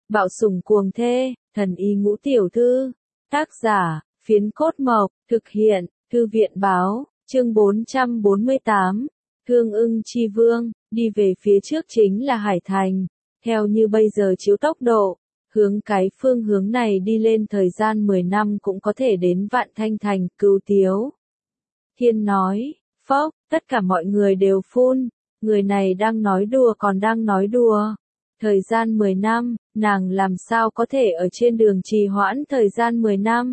Bạo sủng cuồng thê, thần y ngũ tiểu thư. Tác giả, Phiến Cốt Mộc, thực hiện, Thư viện báo, chương 448. Thương Ưng Chi Vương, đi về phía trước chính là Hải Thành. Theo như bây giờ chiếu tốc độ, hướng cái phương hướng này đi lên thời gian 10 năm cũng có thể đến Vạn Thanh Thành. Cửu Tiếu Thiên nói, phốc, tất cả mọi người đều phun, người này đang nói đùa còn đang nói đùa. Thời gian 10 năm, nàng làm sao có thể ở trên đường trì hoãn thời gian 10 năm.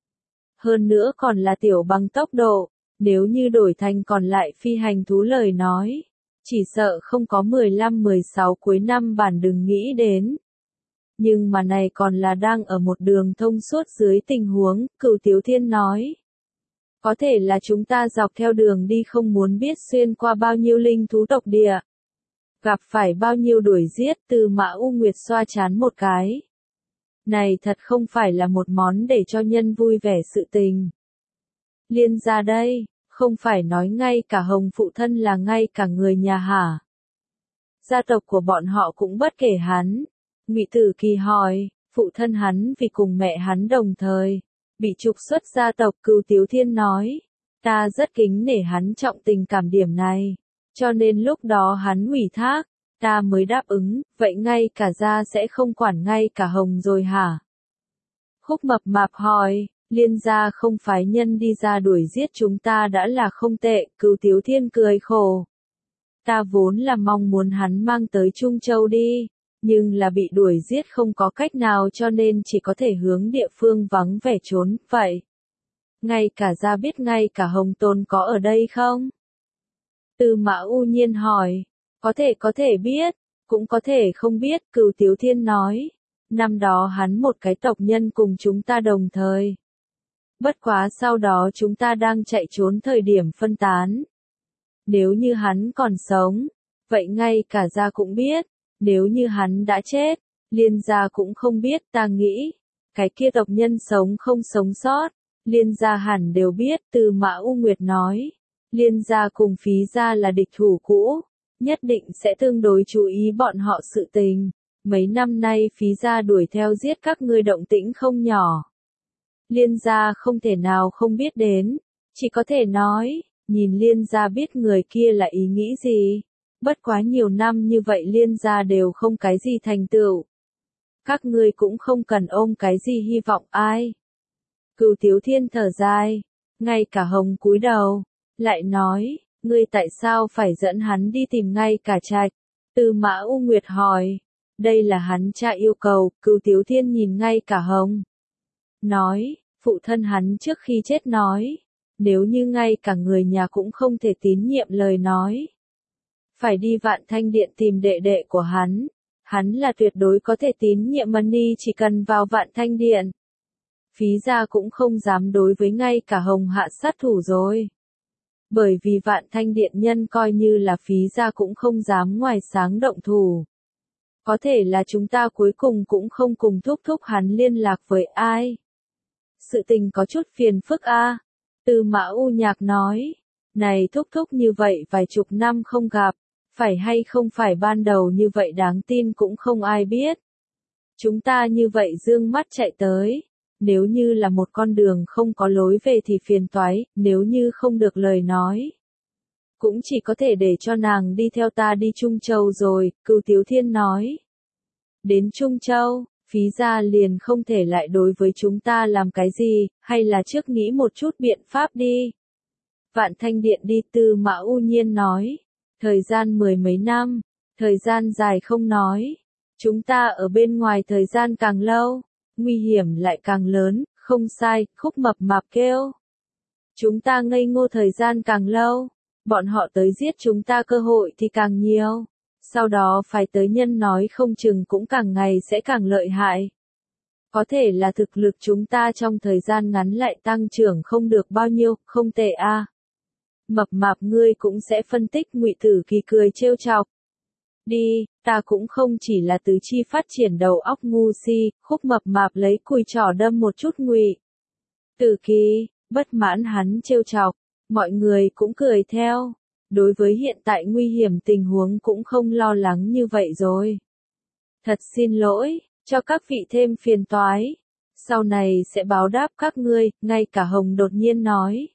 Hơn nữa còn là tiểu bằng tốc độ, nếu như đổi thành còn lại phi hành thú lời nói, chỉ sợ không có 15-16 cuối năm bản đừng nghĩ đến. Nhưng mà này còn là đang ở một đường thông suốt dưới tình huống, Cửu Tiếu Thiên nói. Có thể là chúng ta dọc theo đường đi không muốn biết xuyên qua bao nhiêu linh thú tộc địa. Gặp phải bao nhiêu đuổi giết. Từ Mã U Nguyệt xoa chán một cái. Này thật không phải là một món để cho nhân vui vẻ sự tình. Liên gia đây, không phải nói ngay cả Hồng phụ thân là ngay cả người nhà hả? Gia tộc của bọn họ cũng bất kể hắn. Ngụy Tử Kỳ hỏi, phụ thân hắn vì cùng mẹ hắn đồng thời, bị trục xuất gia tộc. Cửu Tiếu Thiên nói, ta rất kính nể hắn trọng tình cảm điểm này, cho nên lúc đó hắn ủy thác, ta mới đáp ứng. Vậy ngay cả gia sẽ không quản ngay cả Hồng rồi hả? Khúc Mập Mạp hỏi, Liên gia không phái nhân đi ra đuổi giết chúng ta đã là không tệ. Cửu Tiếu Thiên cười khổ, ta vốn là mong muốn hắn mang tới Trung Châu đi, nhưng là bị đuổi giết không có cách nào cho nên chỉ có thể hướng địa phương vắng vẻ trốn. Vậy, ngay cả gia biết ngay cả Hồng Tôn có ở đây không? Tư Mã U Nhiên hỏi, có thể biết, cũng có thể không biết. Cửu Tiếu Thiên nói, năm đó hắn một cái tộc nhân cùng chúng ta đồng thời. Bất quá sau đó chúng ta đang chạy trốn thời điểm phân tán. Nếu như hắn còn sống, vậy ngay cả gia cũng biết. Nếu như hắn đã chết, Liên gia cũng không biết. Ta nghĩ, cái kia tộc nhân sống không sống sót, Liên gia hẳn đều biết. Từ Mã U Nguyệt nói, Liên gia cùng Phí gia là địch thủ cũ, nhất định sẽ tương đối chú ý bọn họ sự tình. Mấy năm nay Phí gia đuổi theo giết các ngươi động tĩnh không nhỏ. Liên gia không thể nào không biết đến, chỉ có thể nói, nhìn Liên gia biết người kia là ý nghĩ gì. Bất quá nhiều năm như vậy Liên gia đều không cái gì thành tựu. Các ngươi cũng không cần ôm cái gì hy vọng ai. Cửu Tiếu Thiên thở dài, ngay cả Hồng cúi đầu, lại nói, ngươi tại sao phải dẫn hắn đi tìm ngay cả Trạch? Tư Mã U Nguyệt hỏi, đây là hắn cha yêu cầu. Cửu Tiếu Thiên nhìn ngay cả Hồng, nói, phụ thân hắn trước khi chết nói, nếu như ngay cả người nhà cũng không thể tín nhiệm lời nói, phải đi Vạn Thanh Điện tìm đệ đệ của hắn là tuyệt đối có thể tín nhiệm. Mani chỉ cần vào Vạn Thanh Điện, Phí gia cũng không dám đối với ngay cả Hồng hạ sát thủ rồi. Bởi vì Vạn Thanh Điện nhân coi như là Phí gia cũng không dám ngoài sáng động thủ. Có thể là chúng ta cuối cùng cũng không cùng thúc hắn liên lạc với ai. Sự tình có chút phiền phức a. Tư Mã U Nhạc nói, này thúc như vậy vài chục năm không gặp, phải hay không phải ban đầu như vậy đáng tin cũng không ai biết. Chúng ta như vậy dương mắt chạy tới, nếu như là một con đường không có lối về thì phiền toái, nếu như không được lời nói, cũng chỉ có thể để cho nàng đi theo ta đi Trung Châu rồi. Cửu Tiếu Thiên nói, đến Trung Châu, Phí gia liền không thể lại đối với chúng ta làm cái gì, hay là trước nghĩ một chút biện pháp đi. Vạn Thanh Điện đi. Tư Mã U Nhiên nói, thời gian 10 mấy năm, thời gian dài không nói, chúng ta ở bên ngoài thời gian càng lâu, nguy hiểm lại càng lớn. Không sai. Khúc Mập Mạp kêu, chúng ta ngây ngô thời gian càng lâu, bọn họ tới giết chúng ta cơ hội thì càng nhiều. Sau đó phải tới nhân nói không chừng cũng càng ngày sẽ càng lợi hại. Có thể là thực lực chúng ta trong thời gian ngắn lại tăng trưởng không được bao nhiêu. Không tệ a. Mập Mạp ngươi cũng sẽ phân tích. Ngụy Tử Kỳ cười trêu chọc, đi, ta cũng không chỉ là tứ chi phát triển đầu óc ngu si. Khúc Mập Mạp lấy cùi trỏ đâm một chút Ngụy Tử Kỳ, bất mãn hắn trêu chọc, mọi người cũng cười theo. Đối với hiện tại nguy hiểm tình huống cũng không lo lắng như vậy rồi. Thật xin lỗi, cho các vị thêm phiền toái. Sau này sẽ báo đáp các ngươi, ngay cả Hồng đột nhiên nói.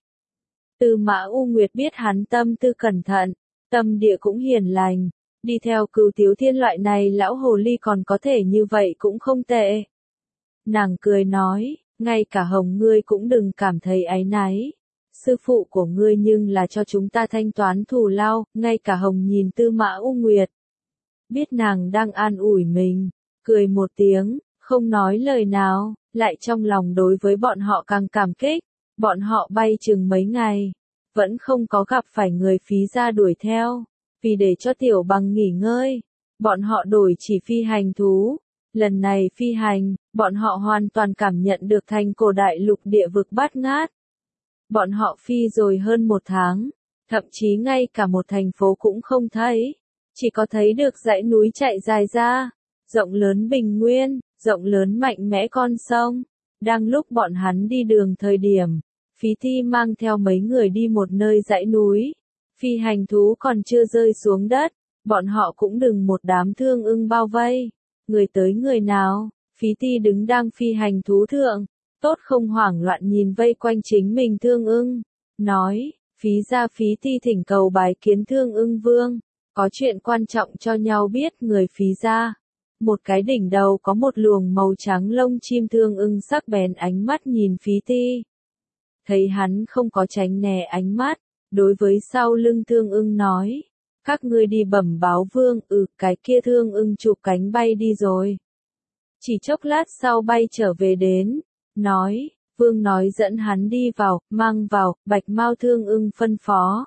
Tư Mã U Nguyệt biết hắn tâm tư cẩn thận, tâm địa cũng hiền lành, đi theo Cửu Tiếu Thiên loại này lão hồ ly còn có thể như vậy cũng không tệ. Nàng cười nói, ngay cả Hồng ngươi cũng đừng cảm thấy áy náy. Sư phụ của ngươi nhưng là cho chúng ta thanh toán thù lao, ngay cả Hồng nhìn Tư Mã U Nguyệt. Biết nàng đang an ủi mình, cười một tiếng, không nói lời nào, lại trong lòng đối với bọn họ càng cảm kích. Bọn họ bay chừng mấy ngày, vẫn không có gặp phải người Phí gia đuổi theo. Vì để cho Tiểu Bằng nghỉ ngơi, bọn họ đổi chỉ phi hành thú. Lần này phi hành, bọn họ hoàn toàn cảm nhận được thành cổ đại lục địa vực bát ngát. Bọn họ phi rồi hơn 1 tháng, thậm chí ngay cả một thành phố cũng không thấy. Chỉ có thấy được dãy núi chạy dài ra, rộng lớn bình nguyên, rộng lớn mạnh mẽ con sông. Đang lúc bọn hắn đi đường thời điểm, Phí Ti mang theo mấy người đi một nơi dãy núi. Phi hành thú còn chưa rơi xuống đất, bọn họ cũng đừng một đám thương ưng bao vây. Người tới người nào, Phí Ti đứng đang phi hành thú thượng, tốt không hoảng loạn nhìn vây quanh chính mình thương ưng. Nói, Phí gia Phí Ti thỉnh cầu bái kiến thương ưng vương, có chuyện quan trọng cho nhau biết người Phí gia. Một cái đỉnh đầu có một luồng màu trắng lông chim thương ưng sắc bén ánh mắt nhìn Phí Ti. Thấy hắn không có tránh né ánh mắt, đối với sau lưng thương ưng nói, các ngươi đi bẩm báo vương, cái kia thương ưng chụp cánh bay đi rồi. Chỉ chốc lát sau bay trở về đến, nói, vương nói dẫn hắn đi vào, mang vào, bạch mao thương ưng phân phó.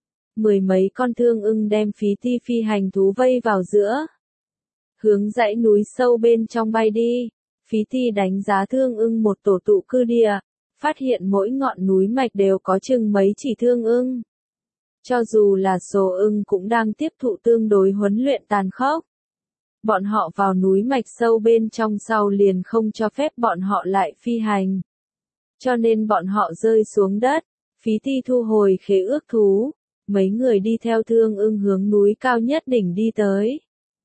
10 mấy con thương ưng đem Phí Ti phi hành thú vây vào giữa. Hướng dãy núi sâu bên trong bay đi, Phí Ti đánh giá thương ưng một tổ tụ cư địa, phát hiện mỗi ngọn núi mạch đều có chừng mấy chỉ thương ưng. Cho dù là số ưng cũng đang tiếp thụ tương đối huấn luyện tàn khốc. Bọn họ vào núi mạch sâu bên trong sau liền không cho phép bọn họ lại phi hành. Cho nên bọn họ rơi xuống đất, Phí Ti thu hồi khế ước thú, mấy người đi theo thương ưng hướng núi cao nhất đỉnh đi tới.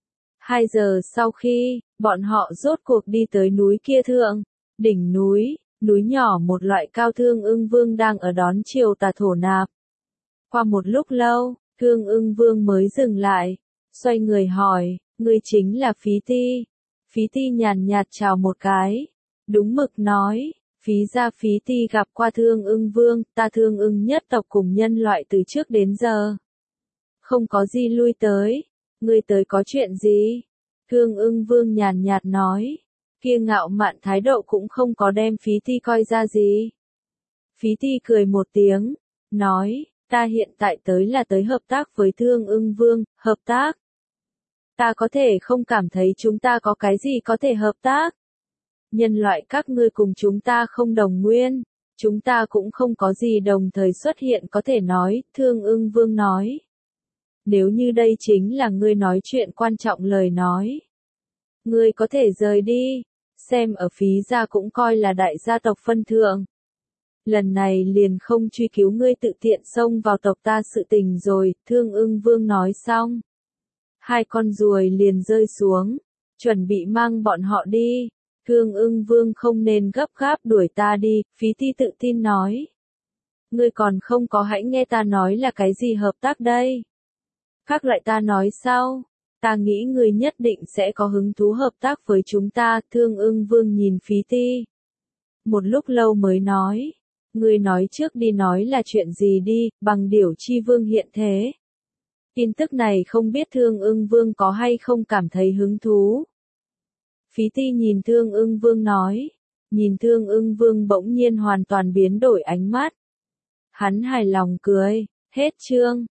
2 giờ sau khi, bọn họ rốt cuộc đi tới núi kia thượng, đỉnh núi, núi nhỏ một loại cao thương ưng vương đang ở đón chiều tà thổ nạp. Qua một lúc lâu, thương ưng vương mới dừng lại, xoay người hỏi, ngươi chính là Phí Ti. Phí Ti nhàn nhạt chào một cái, đúng mực nói, Phí gia Phí Ti gặp qua thương ưng vương, ta thương ưng nhất tộc cùng nhân loại từ trước đến giờ. Không có gì lui tới, ngươi tới có chuyện gì? Thương ưng vương nhàn nhạt nói, kia ngạo mạn thái độ cũng không có đem Phí Ti coi ra gì. Phí Ti cười một tiếng, nói, ta hiện tại tới là tới hợp tác với thương ưng vương, hợp tác. Ta có thể không cảm thấy chúng ta có cái gì có thể hợp tác. Nhân loại các ngươi cùng chúng ta không đồng nguyên, chúng ta cũng không có gì đồng thời xuất hiện có thể nói, thương ưng vương nói. Nếu như đây chính là ngươi nói chuyện quan trọng lời nói. Ngươi có thể rời đi, xem ở Phí gia cũng coi là đại gia tộc phân thượng. Lần này liền không truy cứu ngươi tự tiện xông vào tộc ta sự tình rồi, thương ưng vương nói xong. 2 con ruồi liền rơi xuống, chuẩn bị mang bọn họ đi. Thương ưng vương không nên gấp gáp đuổi ta đi, Phí Ti tự tin nói. Ngươi còn không có hãy nghe ta nói là cái gì hợp tác đây. Khác lại ta nói sau, ta nghĩ ngươi nhất định sẽ có hứng thú hợp tác với chúng ta, thương ưng vương nhìn Phí Ti. Một lúc lâu mới nói, ngươi nói trước đi nói là chuyện gì đi, bằng điểu chi vương hiện thế. Tin tức này không biết thương ưng vương có hay không cảm thấy hứng thú. Phí Ti nhìn thương ưng vương nói, nhìn thương ưng vương bỗng nhiên hoàn toàn biến đổi ánh mắt. Hắn hài lòng cười, hết chương.